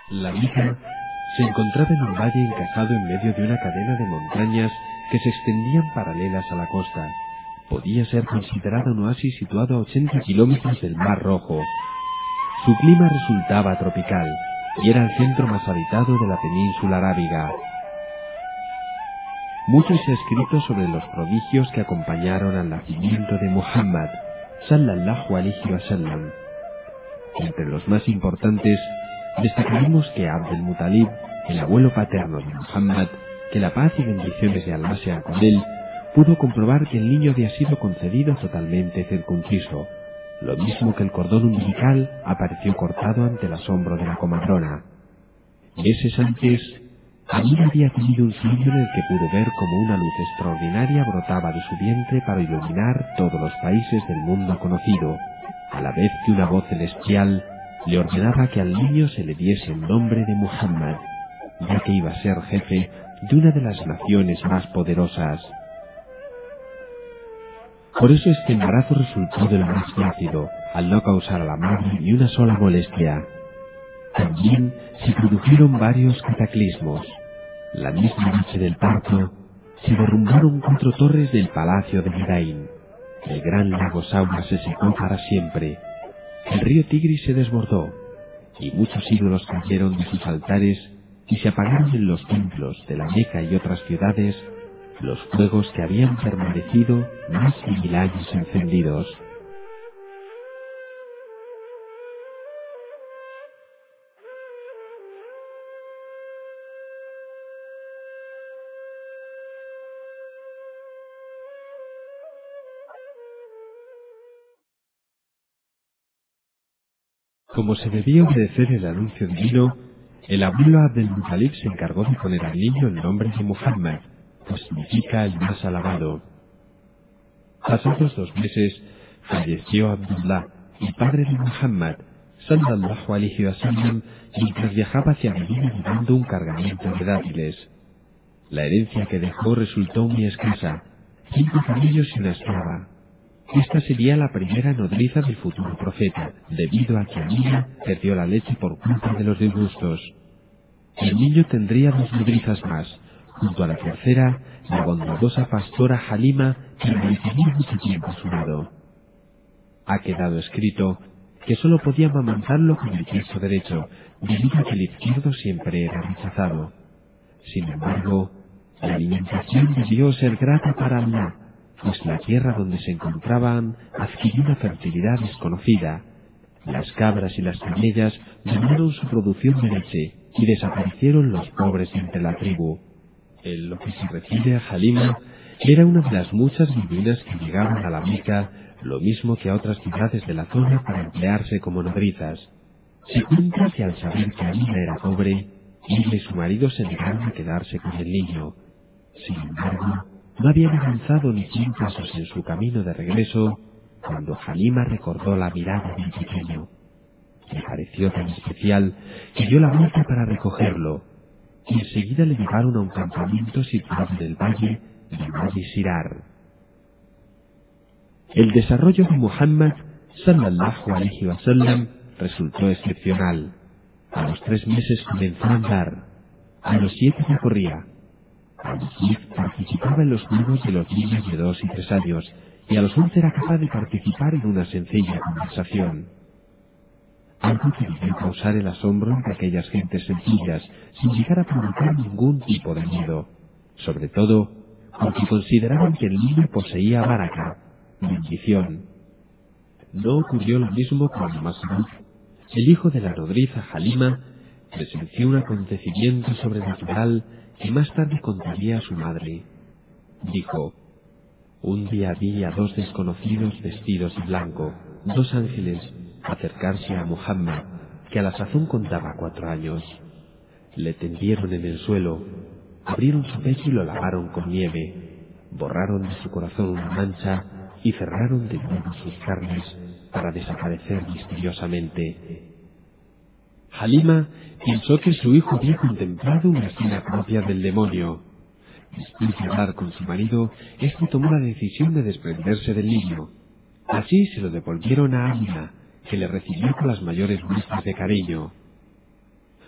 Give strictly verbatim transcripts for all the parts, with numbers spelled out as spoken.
La Meca se encontraba en un valle encajado en medio de una cadena de montañas que se extendían paralelas a la costa. Podía ser considerada un oasis situado a ochenta kilómetros del Mar Rojo. Su clima resultaba tropical y era el centro más habitado de la península arábiga. Mucho se ha escrito sobre los prodigios que acompañaron al nacimiento de Muhammad, sallallahu alayhi wa sallam. Entre los más importantes, destacaremos que Abd al-Muttalib, el abuelo paterno de Muhammad, que la paz y bendiciones de Allah sean con él, pudo comprobar que el niño había sido concebido totalmente circunciso, lo mismo que el cordón umbilical apareció cortado ante el asombro de la comadrona. Meses antes, Amina había tenido un sueño en el que pudo ver como una luz extraordinaria brotaba de su vientre para iluminar todos los países del mundo conocido, a la vez que una voz celestial le ordenaba que al niño se le diese el nombre de Muhammad, ya que iba a ser jefe de una de las naciones más poderosas. Por eso este embarazo resultó de lo más plácido, al no causar a la madre ni una sola molestia. También se produjeron varios cataclismos. La misma noche del parto, se derrumbaron cuatro torres del palacio de Midain. El gran lago Saura se secó para siempre. El río Tigris se desbordó, y muchos ídolos cayeron de sus altares y se apagaron en los templos de la Meca y otras ciudades los fuegos que habían permanecido más de mil años encendidos. Como se debía obedecer el anuncio divino, el abuelo Abd al-Muttalib se encargó de poner al niño el nombre de Muhammad, que significa el más alabado. Pasados dos meses, falleció Abdullah, el padre de Muhammad, sallallahu alayhi wa sallam, mientras viajaba hacia Medina llevando un cargamento de dátiles. La herencia que dejó resultó muy escasa, cinco camellos y una esclava. Esta sería la primera nodriza del futuro profeta, debido a que Amina perdió la leche por culpa de los disgustos. El niño tendría dos nodrizas más, junto a la tercera, la bondadosa pastora Halima, que permanecería mucho tiempo a su lado. Ha quedado escrito que sólo podía amamantarlo con el pulso derecho, debido a que el izquierdo siempre era rechazado. Sin embargo, la alimentación debió ser grata para Allah, pues la tierra donde se encontraban adquirió una fertilidad desconocida. Las cabras y las camellas dominaron su producción de leche y desaparecieron los pobres entre la tribu. En lo que se refiere a Halima, era una de las muchas beduinas que llegaban a la Meca, lo mismo que a otras ciudades de la zona para emplearse como nodrizas. Se cuenta que al saber que Halima era pobre, ella y su marido se negaron a quedarse con el niño. Sin embargo, no habían avanzado ni cien pasos en su camino de regreso cuando Halima recordó la mirada del pequeño. Le pareció tan especial que dio la vuelta para recogerlo, y enseguida le llevaron a un campamento situado en el valle de Wadi Sirar. El desarrollo de Muhammad, sallallahu alayhi wa sallam, resultó excepcional. A los tres meses comenzó a andar, a los siete ya corría. A los diez participaba en los juegos de los niños de dos y tres años, y a los once era capaz de participar en una sencilla conversación. Algo que debió causar el asombro entre aquellas gentes sencillas, sin llegar a provocar ningún tipo de miedo, sobre todo porque consideraban que el niño poseía baraka, bendición. No ocurrió lo mismo con Masruf, el hijo de la nodriza Halima, presenció un acontecimiento sobrenatural que más tarde contaría a su madre. Dijo: un día vi a dos desconocidos vestidos de blanco, dos ángeles, acercarse a Muhammad, que a la sazón contaba cuatro años. Le tendieron en el suelo, abrieron su pecho y lo lavaron con nieve, borraron de su corazón una mancha y cerraron de nuevo sus carnes para desaparecer misteriosamente. Halima pensó que su hijo había contemplado una escena propia del demonio. Después de hablar con su marido, éste tomó la decisión de desprenderse del niño. Así se lo devolvieron a Amina, que le recibió con las mayores muestras de cariño.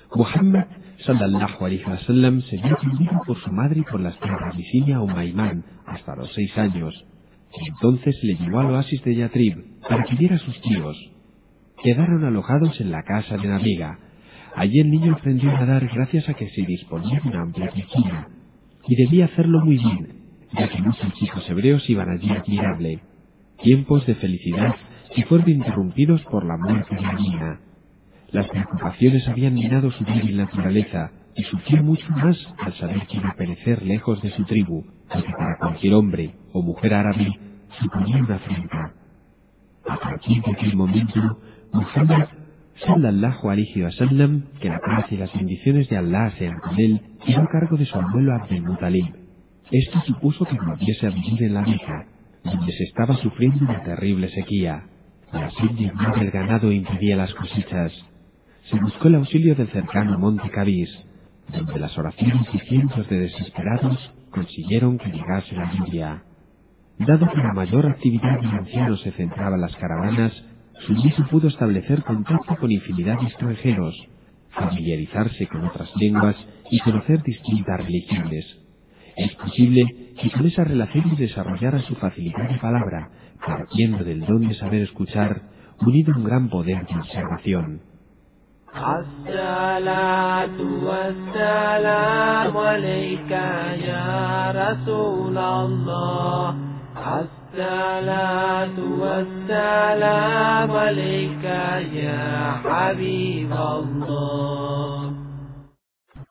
Muhammad sallallahu alaihi wasallam se vio atendido por su madre y por la esclava Abisinia Umaymán hasta los seis años. Entonces le llevó al oasis de Yatrib para que viera a sus tíos. Quedaron alojados en la casa de Nabiga. Allí el niño aprendió a nadar gracias a que se disponía de una amplia piscina, y debía hacerlo muy bien, ya que muchos chicos hebreos iban allí a admirarle. Tiempos de felicidad que fueron interrumpidos por la muerte de la niña. Las preocupaciones habían minado su débil naturaleza, y sufrió mucho más al saber que iba a perecer lejos de su tribu, lo que para cualquier hombre o mujer árabe suponía una afrenta. A partir de aquel momento, Muhammad sallallahu alaihi wasallam, que la paz y las bendiciones de Allah sean con él, quedó a cargo de su abuelo Abdel Muttalib. Esto supuso que volviese a vivir en la Meca, donde se estaba sufriendo una terrible sequía. La sed del ganado impedía las cosechas. Se buscó el auxilio del cercano monte Kabis, donde las oraciones y cientos de desesperados consiguieron que llegase la lluvia. Dado que la mayor actividad del anciano se centraba en las caravanas, su hijo pudo establecer contacto con infinidad de extranjeros, familiarizarse con otras lenguas y conocer distintas religiones. Es posible que con esa relación desarrollara su facilidad de palabra, partiendo del don de saber escuchar, unido a un gran poder de observación. الصلاة والسلام عليك يا رسول الله الصلاة والسلام عليك يا حبيب الله